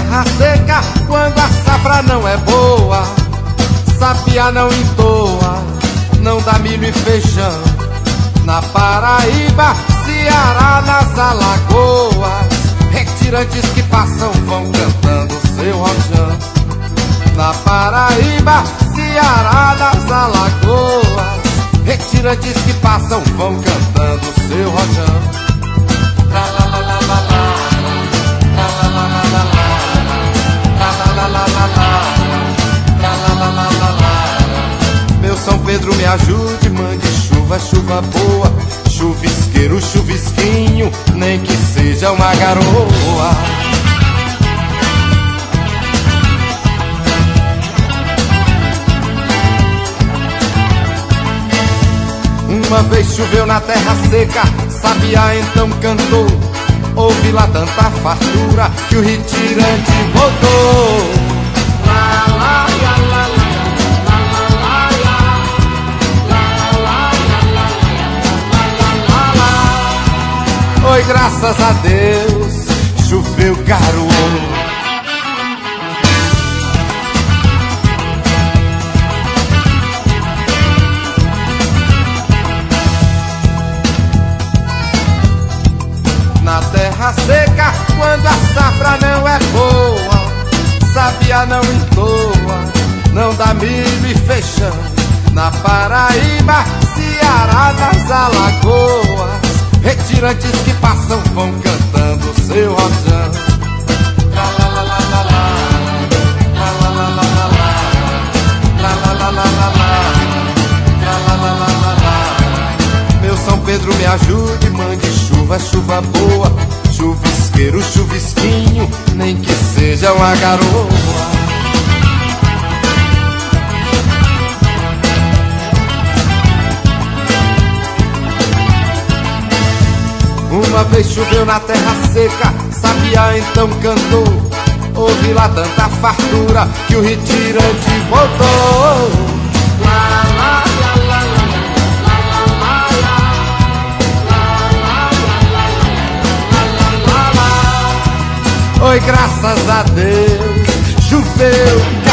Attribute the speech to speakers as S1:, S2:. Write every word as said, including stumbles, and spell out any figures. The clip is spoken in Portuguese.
S1: terra seca, quando a safra não é boa, sabiá não entoa, não dá milho e feijão. Na Paraíba, Ceará, nas Alagoas, retirantes que passam vão cantando seu rojão. Na Paraíba, Ceará, nas Alagoas, retirantes que passam vão cantando seu rojão. Meu São Pedro, me ajude, mande chuva, chuva boa, chuvisqueiro, chuvisquinho, nem que seja uma garoa. Uma vez choveu na terra seca, sabiá então cantou, houve lá tanta fartura que o retirante voltou. Lá, lá, lá, lá, lá. Oi, graças a Deus, choveu, garoou. Na terra seca, quando a safra não é boa, sabiá não entoa, não dá milho e feijão. Na Paraíba, Ceará, nas Alagoas, retirantes que passam vão cantando seu rojão. Meu São Pedro, me ajude, mande chuva, chuva boa, chuvisqueiro, chuvisquinho, nem que seja uma garoa. Uma vez choveu na terra seca, sabiá então cantou, houve lá tanta fartura que o retirante voltou. Lá, lá, lá, lá, lá, lá, lá, lá. Oi, graças a Deus, choveu.